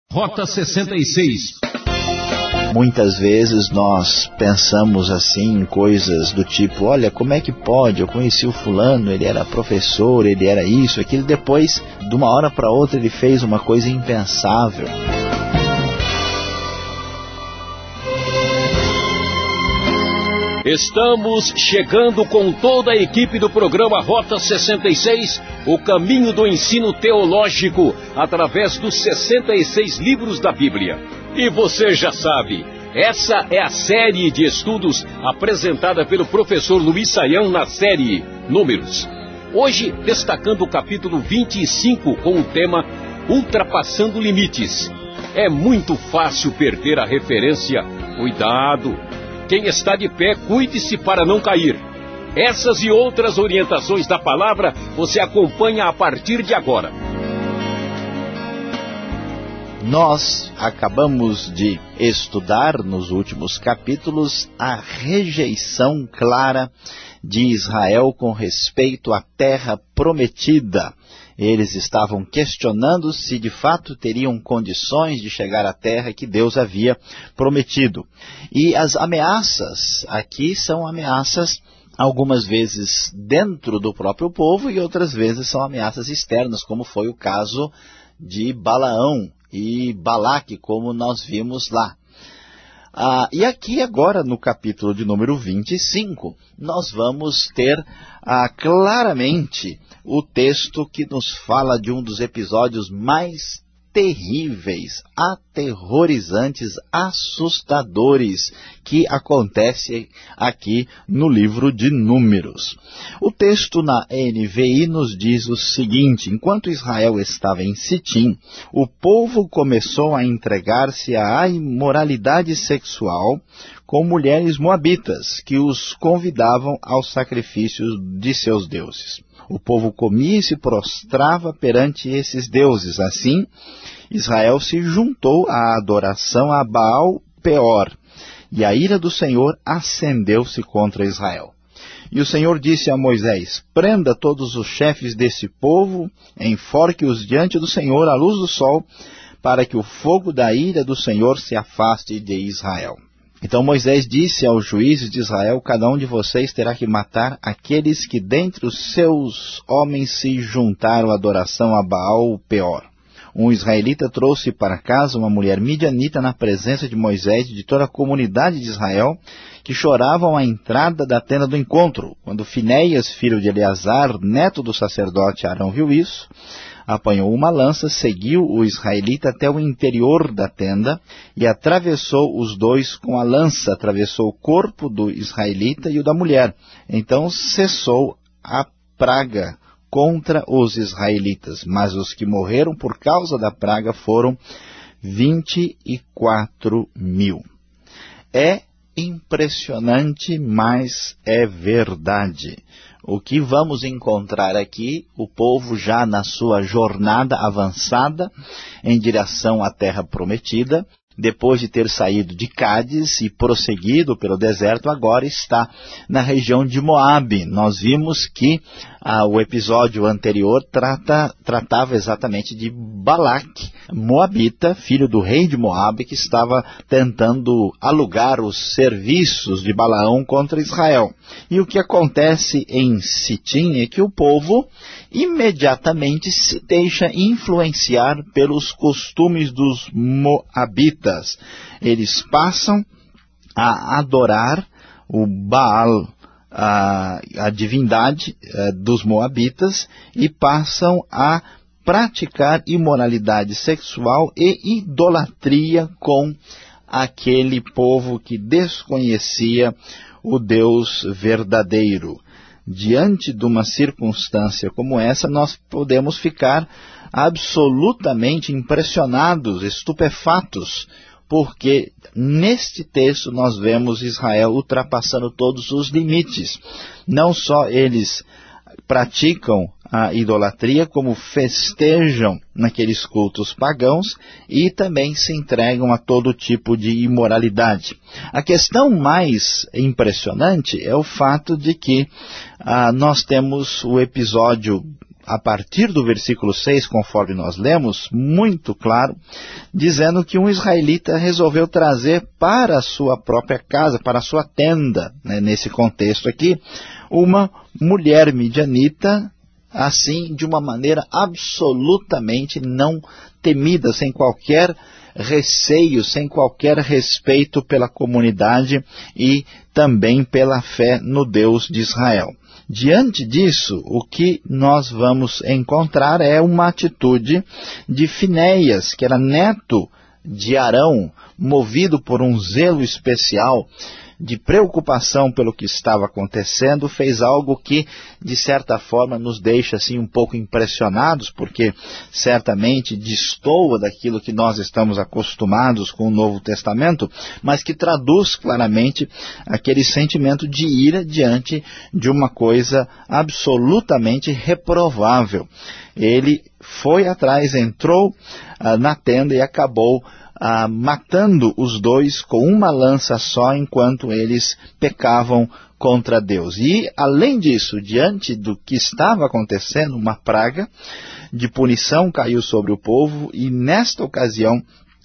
Rota 66. Muitas vezes nós pensamos assim em coisas do tipo, olha, como é que pode? Eu conheci o fulano, ele era professor, ele era isso, aquilo. Depois, de uma hora para outra, ele fez uma coisa impensável. Estamos chegando com toda a equipe do programa Rota 66, o caminho do ensino teológico, através dos 66 livros da Bíblia. E você já sabe, essa é a série de estudos apresentada pelo professor Luiz Saião na série Números. Hoje, destacando o capítulo 25 com o tema Ultrapassando Limites. É muito fácil perder a referência. Cuidado! Quem está de pé, cuide-se para não cair. Essas e outras orientações da palavra você acompanha a partir de agora. Nós acabamos de estudar nos últimos capítulos a rejeição clara de Israel com respeito à terra prometida. Eles estavam questionando se de fato teriam condições de chegar à terra que Deus havia prometido. E as ameaças aqui são ameaças algumas vezes dentro do próprio povo e outras vezes são ameaças externas, como foi o caso de Balaão e Balaque, como nós vimos lá. E aqui agora no capítulo de número 25, nós vamos ter claramente o texto que nos fala de um dos episódios mais terríveis, aterrorizantes, assustadores que acontece aqui no livro de Números. O texto na NVI nos diz o seguinte: enquanto Israel estava em Sitim, o povo começou a entregar-se à imoralidade sexual com mulheres moabitas, que os convidavam aos sacrifícios de seus deuses. O povo comia e se prostrava perante esses deuses. Assim, Israel se juntou à adoração a Baal Peor, e a ira do Senhor acendeu-se contra Israel. E o Senhor disse a Moisés: prenda todos os chefes desse povo, enforque-os diante do Senhor à luz do sol, para que o fogo da ira do Senhor se afaste de Israel. Então Moisés disse aos juízes de Israel: cada um de vocês terá que matar aqueles que dentre os seus homens se juntaram à adoração a Baal Peor. Um israelita trouxe para casa uma mulher midianita na presença de Moisés e de toda a comunidade de Israel, que choravam à entrada da tenda do encontro. Quando Finéias, filho de Eleazar, neto do sacerdote Arão, viu isso, apanhou uma lança, seguiu o israelita até o interior da tenda e atravessou os dois com a lança, atravessou o corpo do israelita e o da mulher. Então cessou a praga contra os israelitas, mas os que morreram por causa da praga foram 24.000. É impressionante, mas é verdade. O que vamos encontrar aqui, o povo já na sua jornada avançada em direção à terra prometida, depois de ter saído de Cádiz e prosseguido pelo deserto, agora está na região de Moabe. Nós vimos que o episódio anterior tratava exatamente de Balaque, moabita, filho do rei de Moabe, que estava tentando alugar os serviços de Balaão contra Israel. E o que acontece em Sitim é que o povo imediatamente se deixa influenciar pelos costumes dos moabitas. Eles passam a adorar o Baal, a divindade dos moabitas, e passam a praticar imoralidade sexual e idolatria com aquele povo que desconhecia o Deus verdadeiro. Diante de uma circunstância como essa, nós podemos ficar absolutamente impressionados, estupefatos, porque neste texto nós vemos Israel ultrapassando todos os limites. Não só eles praticam a idolatria, como festejam naqueles cultos pagãos e também se entregam a todo tipo de imoralidade. A questão mais impressionante é o fato de que nós temos o episódio a partir do versículo 6, conforme nós lemos, muito claro, dizendo que um israelita resolveu trazer para a sua própria casa, para a sua tenda, né, nesse contexto aqui, uma mulher midianita, assim, de uma maneira absolutamente não temida, sem qualquer receio, sem qualquer respeito pela comunidade e também pela fé no Deus de Israel. Diante disso, o que nós vamos encontrar é uma atitude de Finéias, que era neto de Arão, movido por um zelo especial, de preocupação pelo que estava acontecendo, fez algo que, de certa forma, nos deixa assim um pouco impressionados, porque certamente destoa daquilo que nós estamos acostumados com o Novo Testamento, mas que traduz claramente aquele sentimento de ira diante de uma coisa absolutamente reprovável. Ele foi atrás, entrou na tenda e acabou matando os dois com uma lança só, enquanto eles pecavam contra Deus. E, além disso, diante do que estava acontecendo, uma praga de punição caiu sobre o povo, e nesta ocasião,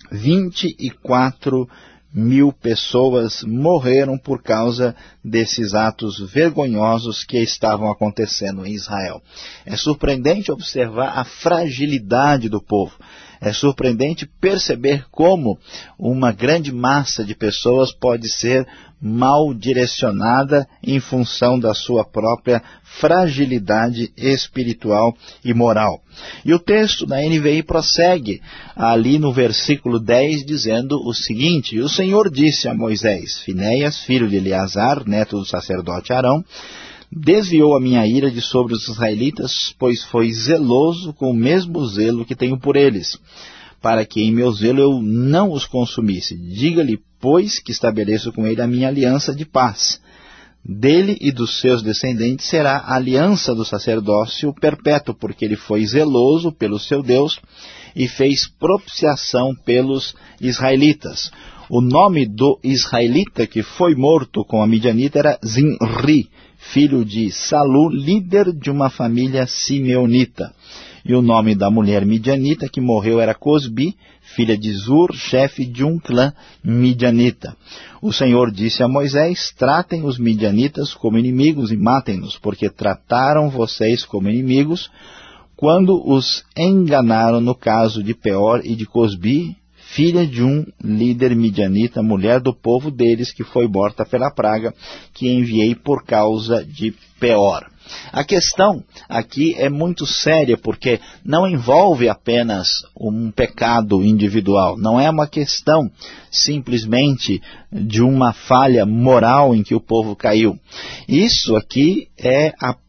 24 mil pessoas morreram por causa desses atos vergonhosos que estavam acontecendo em Israel. É surpreendente observar a fragilidade do povo. É surpreendente perceber como uma grande massa de pessoas pode ser mal direcionada em função da sua própria fragilidade espiritual e moral. E o texto da NVI prossegue ali no versículo 10 dizendo o seguinte: o Senhor disse a Moisés: Finéias, filho de Eleazar, neto do sacerdote Arão, desviou a minha ira de sobre os israelitas, pois foi zeloso com o mesmo zelo que tenho por eles, para que em meu zelo eu não os consumisse. Diga-lhe, pois, que estabeleço com ele a minha aliança de paz. Dele e dos seus descendentes será a aliança do sacerdócio perpétuo, porque ele foi zeloso pelo seu Deus e fez propiciação pelos israelitas. O nome do israelita que foi morto com a midianita era Zinri, filho de Salu, líder de uma família simeonita. E o nome da mulher midianita que morreu era Cosbi, filha de Zur, chefe de um clã midianita. O Senhor disse a Moisés: tratem os midianitas como inimigos e matem-nos, porque trataram vocês como inimigos quando os enganaram no caso de Peor e de Cosbi, filha de um líder midianita, mulher do povo deles, que foi morta pela praga que enviei por causa de Peor. A questão aqui é muito séria, porque não envolve apenas um pecado individual. Não é uma questão simplesmente de uma falha moral em que o povo caiu. Isso aqui é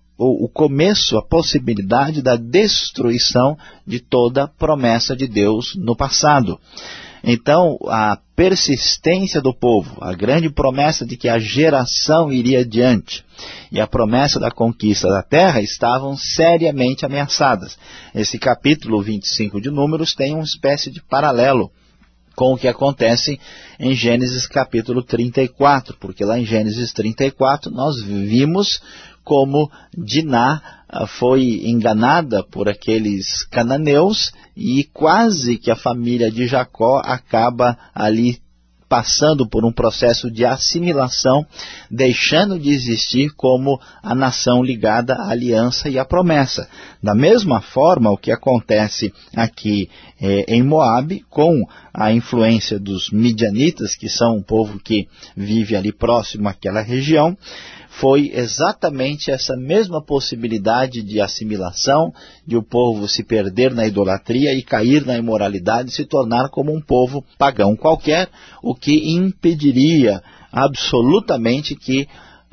o começo, a possibilidade da destruição de toda a promessa de Deus no passado. Então, a persistência do povo, a grande promessa de que a geração iria adiante e a promessa da conquista da terra estavam seriamente ameaçadas. Esse capítulo 25 de Números tem uma espécie de paralelo com o que acontece em Gênesis capítulo 34, porque lá em Gênesis 34 nós vimos como Diná foi enganada por aqueles cananeus e quase que a família de Jacó acaba ali passando por um processo de assimilação, deixando de existir como a nação ligada à aliança e à promessa. Da mesma forma, o que acontece aqui em Moabe, com a influência dos midianitas, que são um povo que vive ali próximo àquela região, foi exatamente essa mesma possibilidade de assimilação, de o povo se perder na idolatria e cair na imoralidade, se tornar como um povo pagão qualquer, o que impediria absolutamente que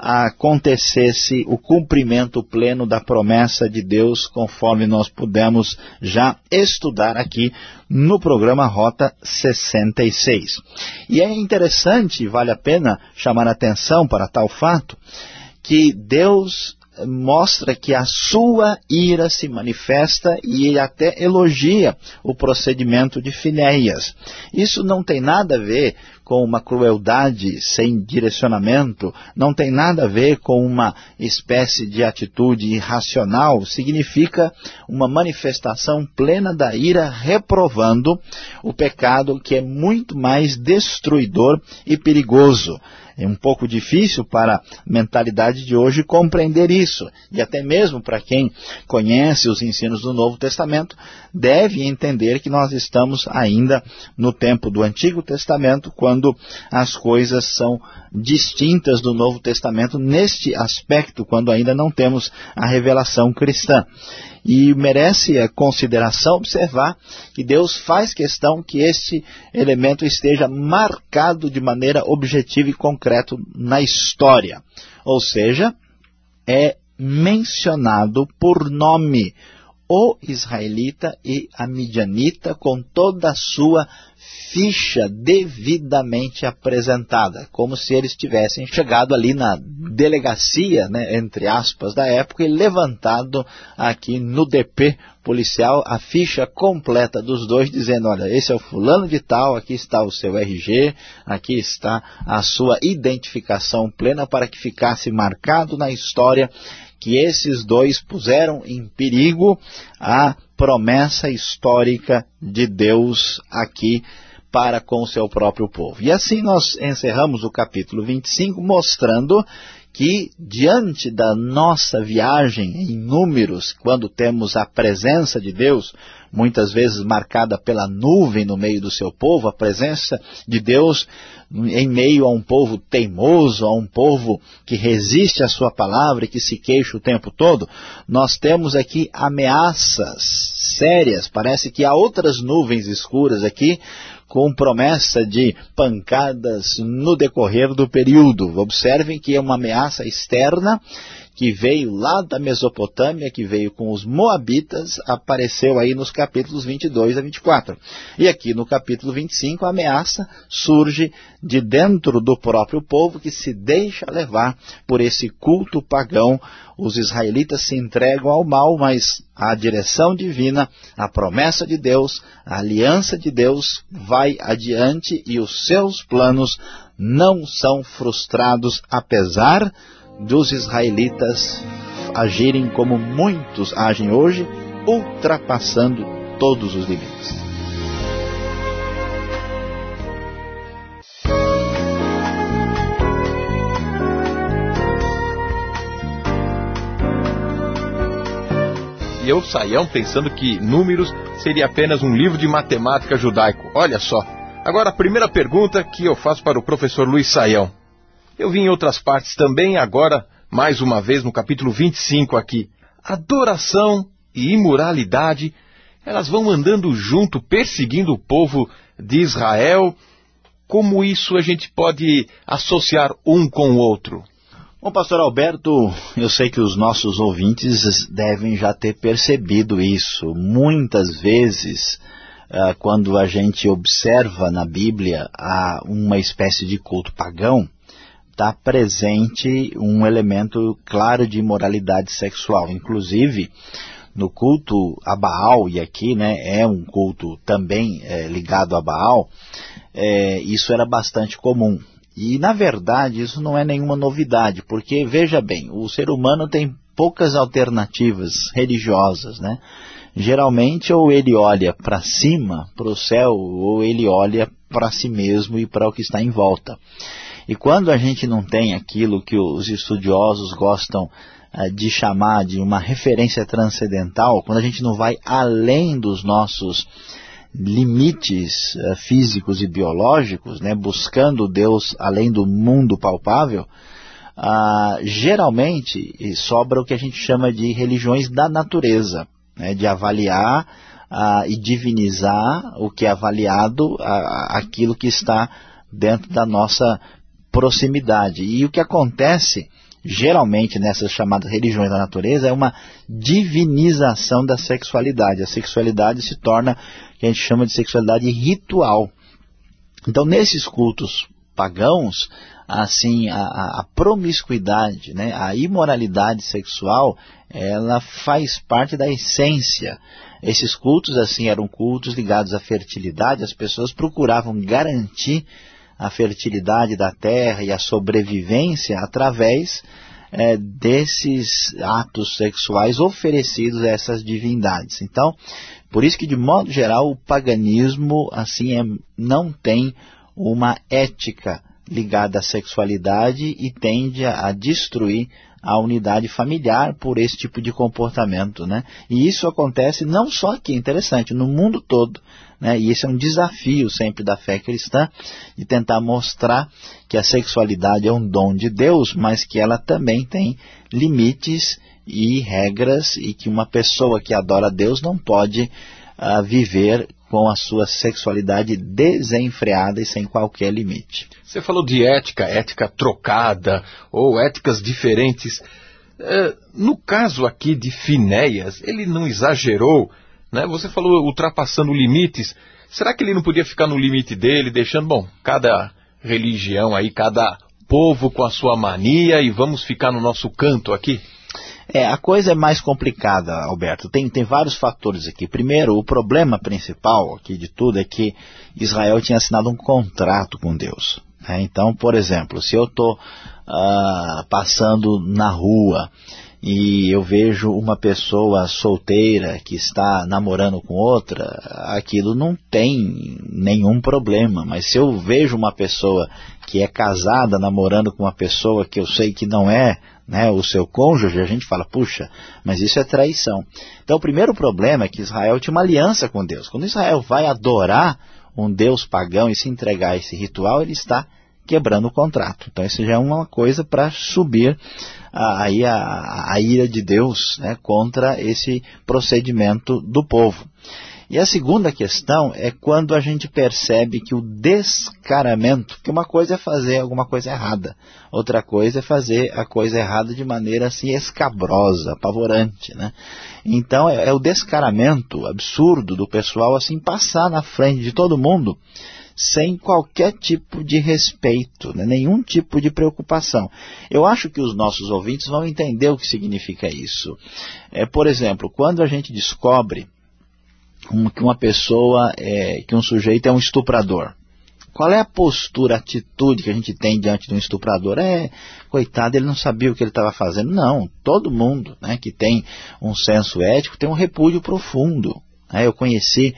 acontecesse o cumprimento pleno da promessa de Deus, conforme nós pudemos já estudar aqui no programa Rota 66. E é interessante, vale a pena chamar a atenção para tal fato, que Deus mostra que a sua ira se manifesta e ele até elogia o procedimento de Finéias. Isso não tem nada a ver com uma crueldade sem direcionamento, não tem nada a ver com uma espécie de atitude irracional, significa uma manifestação plena da ira, reprovando o pecado que é muito mais destruidor e perigoso. É um pouco difícil para a mentalidade de hoje compreender isso. E até mesmo para quem conhece os ensinos do Novo Testamento, deve entender que nós estamos ainda no tempo do Antigo Testamento, quando as coisas são distintas do Novo Testamento neste aspecto, quando ainda não temos a revelação cristã. E merece a consideração observar que Deus faz questão que este elemento esteja marcado de maneira objetiva e concreta na história. Ou seja, é mencionado por nome o israelita e a midianita com toda a sua ficha devidamente apresentada, como se eles tivessem chegado ali na delegacia, né, entre aspas, da época e levantado aqui no DP policial a ficha completa dos dois, dizendo, olha, esse é o fulano de tal, aqui está o seu RG, aqui está a sua identificação plena, para que ficasse marcado na história que esses dois puseram em perigo a promessa histórica de Deus aqui para com o seu próprio povo. E assim nós encerramos o capítulo 25, mostrando que diante da nossa viagem em números, quando temos a presença de Deus, muitas vezes marcada pela nuvem no meio do seu povo, a presença de Deus em meio a um povo teimoso, a um povo que resiste à sua palavra e que se queixa o tempo todo, nós temos aqui ameaças sérias. Parece que há outras nuvens escuras aqui, com promessa de pancadas no decorrer do período. Observem que é uma ameaça externa que veio lá da Mesopotâmia, que veio com os Moabitas, apareceu aí nos capítulos 22 a 24. E aqui no capítulo 25 a ameaça surge de dentro do próprio povo que se deixa levar por esse culto pagão. Os israelitas se entregam ao mal, mas a direção divina, a promessa de Deus, a aliança de Deus vai adiante e os seus planos não são frustrados, apesar dos israelitas agirem como muitos agem hoje, ultrapassando todos os limites. E eu, Saião, pensando que Números seria apenas um livro de matemática judaico. Olha só. Agora a primeira pergunta que eu faço para o professor Luiz Saião. Eu vi em outras partes também, agora, mais uma vez, no capítulo 25 aqui. Adoração e imoralidade, elas vão andando junto, perseguindo o povo de Israel. Como isso a gente pode associar um com o outro? Bom, pastor Alberto, eu sei que os nossos ouvintes devem já ter percebido isso. Muitas vezes, quando a gente observa na Bíblia uma espécie de culto pagão, está presente um elemento claro de imoralidade sexual. Inclusive, no culto a Baal, e aqui é um culto também ligado a Baal, isso era bastante comum. E, na verdade, isso não é nenhuma novidade, porque, veja bem, o ser humano tem poucas alternativas religiosas, né? Geralmente, ou ele olha para cima, para o céu, ou ele olha para si mesmo e para o que está em volta. E quando a gente não tem aquilo que os estudiosos gostam de chamar de uma referência transcendental, quando a gente não vai além dos nossos limites físicos e biológicos, buscando Deus além do mundo palpável, geralmente sobra o que a gente chama de religiões da natureza, de avaliar e divinizar o que é avaliado, aquilo que está dentro da nossa proximidade. E o que acontece geralmente nessas chamadas religiões da natureza é uma divinização da sexualidade. A sexualidade se torna o que a gente chama de sexualidade ritual. Então, nesses cultos pagãos, assim, a promiscuidade, né, a imoralidade sexual, ela faz parte da essência. Esses cultos, assim, eram cultos ligados à fertilidade. As pessoas procuravam garantir a fertilidade da terra e a sobrevivência através desses atos sexuais oferecidos a essas divindades. Então, por isso que, de modo geral, o paganismo, assim, não tem uma ética ligada à sexualidade e tende a destruir a unidade familiar por esse tipo de comportamento, né? E isso acontece não só aqui, interessante, no mundo todo, né? E esse é um desafio sempre da fé cristã, de tentar mostrar que a sexualidade é um dom de Deus, mas que ela também tem limites e regras, e que uma pessoa que adora a Deus não pode viver com a sua sexualidade desenfreada e sem qualquer limite. Você falou de ética trocada, ou éticas diferentes. No caso aqui de Finéias, ele não exagerou, né? Você falou ultrapassando limites. Será que ele não podia ficar no limite dele, deixando, bom, cada religião aí, cada povo com a sua mania, e vamos ficar no nosso canto aqui? A coisa é mais complicada, Alberto. Tem vários fatores aqui. Primeiro, o problema principal aqui de tudo é que Israel tinha assinado um contrato com Deus. Então, por exemplo, se eu estou passando na rua e eu vejo uma pessoa solteira que está namorando com outra, aquilo não tem nenhum problema. Mas se eu vejo uma pessoa que é casada namorando com uma pessoa que eu sei que não é, né, o seu cônjuge, a gente fala, puxa, mas isso é traição. Então o primeiro problema é que Israel tinha uma aliança com Deus. Quando Israel vai adorar um Deus pagão e se entregar a esse ritual, ele está quebrando o contrato. Então isso já é uma coisa para subir aí a ira de Deus, né, contra esse procedimento do povo. E a segunda questão é quando a gente percebe que o descaramento, porque uma coisa é fazer alguma coisa errada, outra coisa é fazer a coisa errada de maneira assim escabrosa, apavorante, né? Então é o descaramento absurdo do pessoal assim passar na frente de todo mundo sem qualquer tipo de respeito, né? Nenhum tipo de preocupação. Eu acho que os nossos ouvintes vão entender o que significa isso. Por exemplo, quando a gente descobre que uma pessoa, que um sujeito é um estuprador, qual é a postura, a atitude que a gente tem diante de um estuprador? Coitado, ele não sabia o que ele estava fazendo. Não, todo mundo, né, que tem um senso ético tem um repúdio profundo. Eu conheci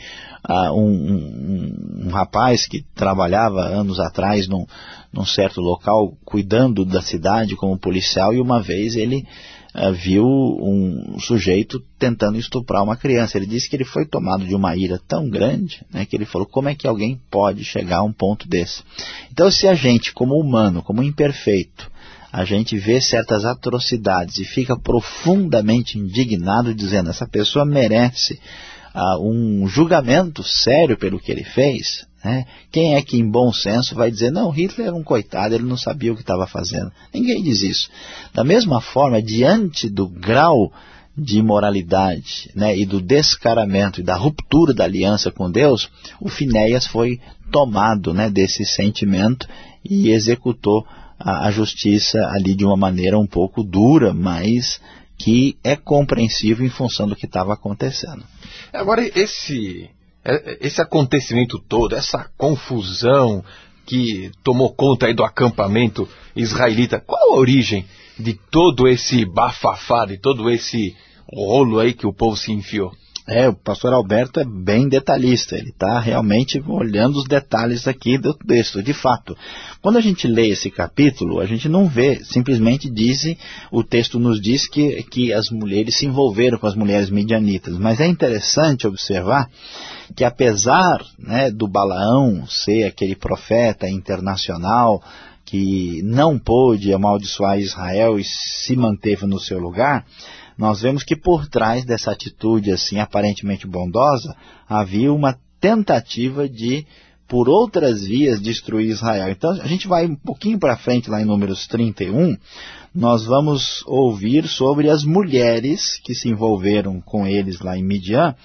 um rapaz que trabalhava anos atrás num certo local, cuidando da cidade como policial, e uma vez ele viu um sujeito tentando estuprar uma criança. Ele disse que ele foi tomado de uma ira tão grande, né, que ele falou, como é que alguém pode chegar a um ponto desse? Então, se a gente, como humano, como imperfeito, a gente vê certas atrocidades e fica profundamente indignado, dizendo, essa pessoa merece um julgamento sério pelo que ele fez, né? Quem é que em bom senso vai dizer, não, Hitler era um coitado, ele não sabia o que estava fazendo? Ninguém diz isso. Da mesma forma, diante do grau de imoralidade, né, e do descaramento e da ruptura da aliança com Deus, o Finéias foi tomado, né, desse sentimento e executou a justiça ali de uma maneira um pouco dura, mas que é compreensível em função do que estava acontecendo. Agora, esse acontecimento todo, essa confusão que tomou conta aí do acampamento israelita, qual a origem de todo esse bafafá, de todo esse rolo aí que o povo se enfiou? O pastor Alberto é bem detalhista, ele está realmente olhando os detalhes aqui do texto. De fato, quando a gente lê esse capítulo, a gente não vê, simplesmente o texto nos diz que as mulheres se envolveram com as mulheres midianitas, mas é interessante observar que apesar, né, do Balaão ser aquele profeta internacional que não pôde amaldiçoar Israel e se manteve no seu lugar, nós vemos que por trás dessa atitude assim aparentemente bondosa, havia uma tentativa de, por outras vias, destruir Israel. Então a gente vai um pouquinho para frente lá em Números 31, nós vamos ouvir sobre as mulheres que se envolveram com eles lá em Midian,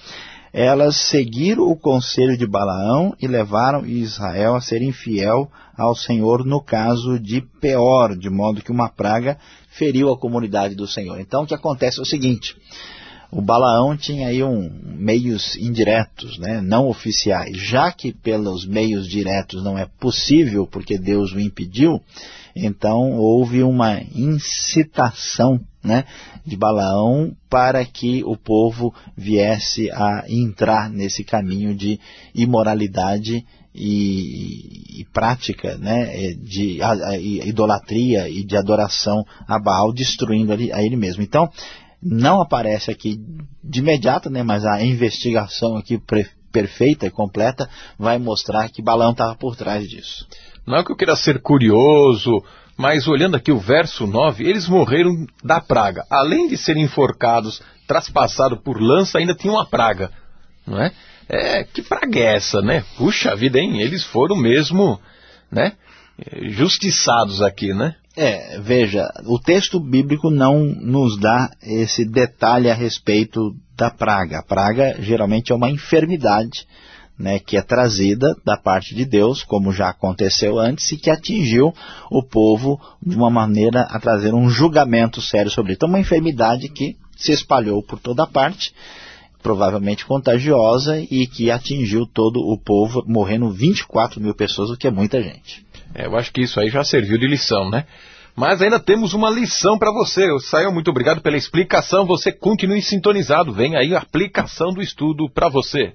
elas seguiram o conselho de Balaão e levaram Israel a ser infiel ao Senhor no caso de Peor, de modo que uma praga feriu a comunidade do Senhor. Então o que acontece é o seguinte: o Balaão tinha aí meios indiretos, né, não oficiais. Já que pelos meios diretos não é possível, porque Deus o impediu, então houve uma incitação, né, de Balaão para que o povo viesse a entrar nesse caminho de imoralidade e prática, né, de idolatria e de adoração a Baal, destruindo a ele mesmo. Então, não aparece aqui de imediato, né, mas a investigação aqui perfeita e completa vai mostrar que Balaão estava por trás disso. Não é que eu queira ser curioso, mas olhando aqui o verso 9, eles morreram da praga. Além de serem enforcados, traspassados por lança, ainda tinha uma praga, não é? Que praga é essa, né? Puxa vida, hein? Eles foram mesmo, né, justiçados aqui, né? Veja, o texto bíblico não nos dá esse detalhe a respeito da praga. A praga geralmente é uma enfermidade, né, que é trazida da parte de Deus, como já aconteceu antes, e que atingiu o povo de uma maneira a trazer um julgamento sério sobre isso. Então, uma enfermidade que se espalhou por toda parte, provavelmente contagiosa, e que atingiu todo o povo, morrendo 24 mil pessoas, o que é muita gente. Eu acho que isso aí já serviu de lição, né? Mas ainda temos uma lição para você. Sayão, muito obrigado pela explicação. Você continue sintonizado. Vem aí a aplicação do estudo para você.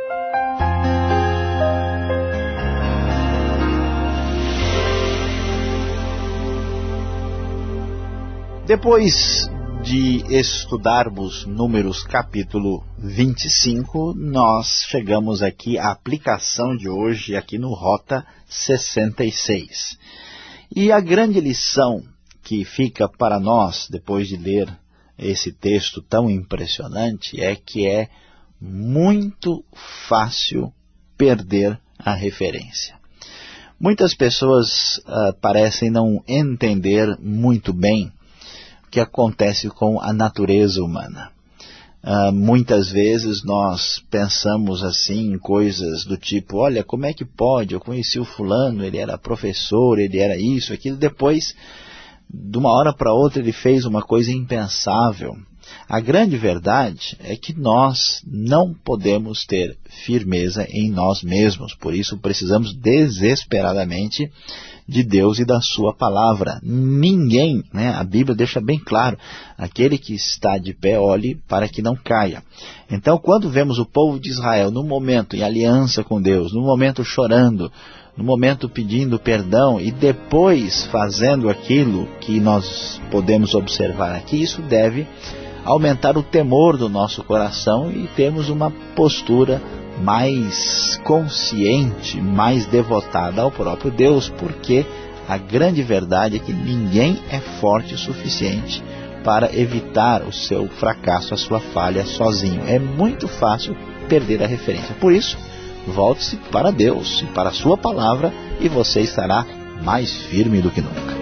Depois de estudarmos Números capítulo 25, nós chegamos aqui à aplicação de hoje, aqui no Rota 66. E a grande lição que fica para nós, depois de ler esse texto tão impressionante, é que é muito fácil perder a referência. Muitas pessoas parecem não entender muito bem o que acontece com a natureza humana. Muitas vezes nós pensamos assim em coisas do tipo: olha, como é que pode? Eu conheci o fulano, ele era professor, ele era isso, aquilo. Depois, de uma hora para outra, ele fez uma coisa impensável. A grande verdade é que nós não podemos ter firmeza em nós mesmos. Por isso precisamos desesperadamente de Deus e da sua palavra. Ninguém, né, a Bíblia deixa bem claro: aquele que está de pé, olhe para que não caia. Então, quando vemos o povo de Israel no momento em aliança com Deus, no momento chorando, no momento pedindo perdão e depois fazendo aquilo que nós podemos observar aqui, isso deve aumentar o temor do nosso coração e termos uma postura mais consciente, mais devotada ao próprio Deus, porque a grande verdade é que ninguém é forte o suficiente para evitar o seu fracasso, a sua falha sozinho. É muito fácil perder a referência. Por isso, volte-se para Deus e para a sua palavra e você estará mais firme do que nunca.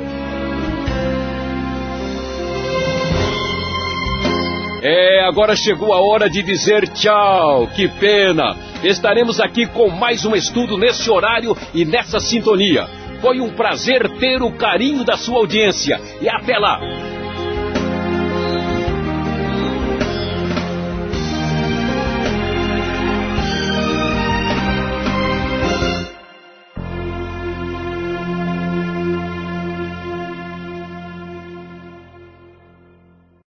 Agora chegou a hora de dizer tchau. Que pena. Estaremos aqui com mais um estudo nesse horário e nessa sintonia. Foi um prazer ter o carinho da sua audiência. E até lá.